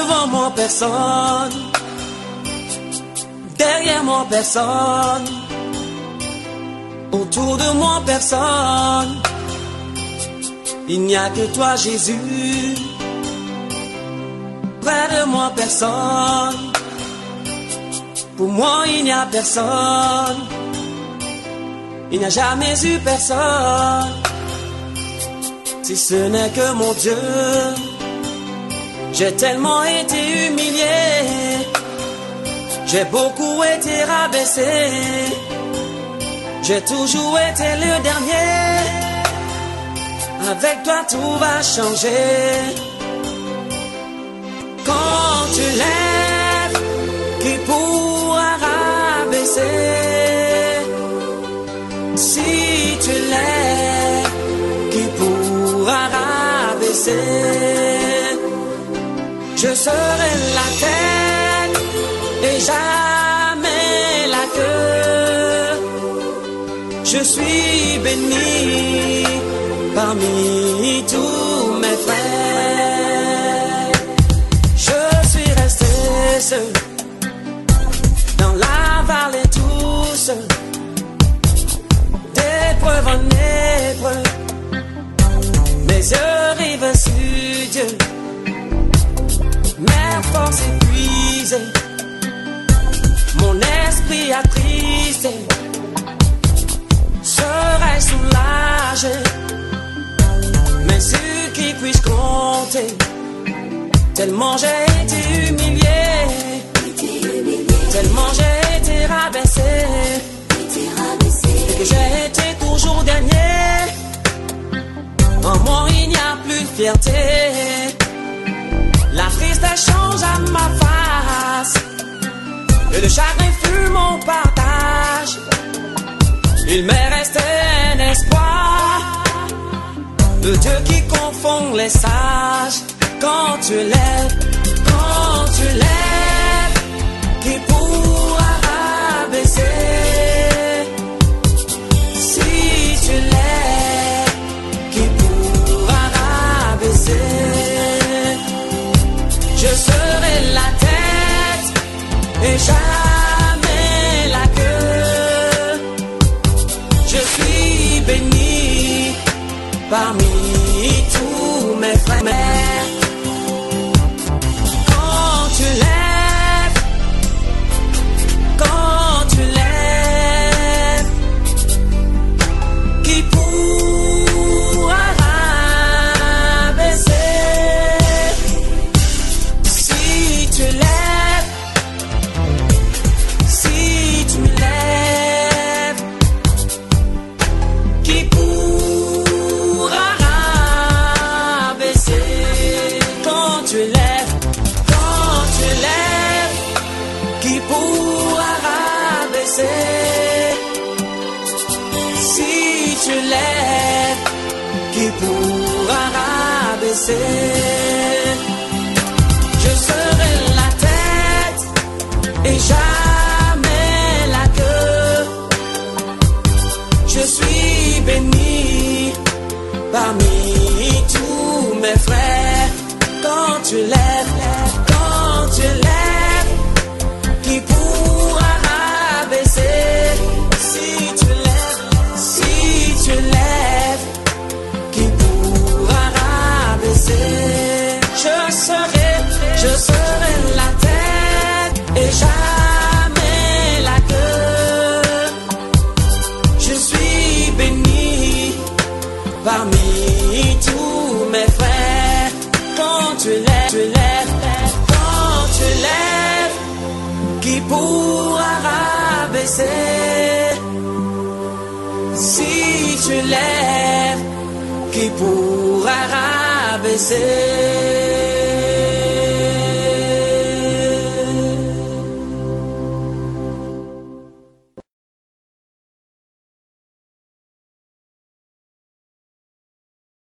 Devant moi personne, derrière moi personne, autour de moi personne. Il n'y a que toi Jésus, près de moi personne. Pour moi il n'y a personne, il n'y a jamais eu personne. Si ce n'est que mon Dieu, j'ai tellement été humilié, j'ai beaucoup été rabaissé, j'ai toujours été le dernier. Avec toi tout va changer. Quand tu lèves, qui pourra rabaisser? Si tu lèves, qui pourra rabaisser? Je serai la tête et jamais la queue. Je suis béni parmi tous mes frères. Je suis resté seul dans la vallée tout seul, d'épreuve en épreuve. Mes yeux rivent sur Dieu, mes forces épuisées, mon esprit attristé. Serais-je soulagé? Mais sur qui puis-je compter? Tellement j'ai été humilié, tellement j'ai été rabaissé, et que j'ai été toujours dernier. En moi il n'y a plus de fierté. La tristesse change à ma face, et le chagrin fut mon partage. Il m'est resté un espoir, le Dieu qui confond les sages. Quand tu lèves, qui pourra rabaisser? Si tu lèves, qui pourra rabaisser? Je serai la tête et jamais la queue. Je suis béni parmi tous mes frères. Quand tu lèves, qui pourra rabaisser? Si tu lèves, qui pourra rabaisser? Quand tu lèves, qui pourra rabaisser? Si tu lèves, qui pourra rabaisser? Je serai la tête et jamais la queue. Je suis béni parmi tous mes frères. Quand tu lèves, qui pourra rabaisser? Si tu lèves, qui pourra rabaisser? Je serai la tête et jamais la queue. Je suis béni parmi tous mes frères. Quand tu lèves, qui pourra rabaisser? Si tu lèves, qui pourra rabaisser?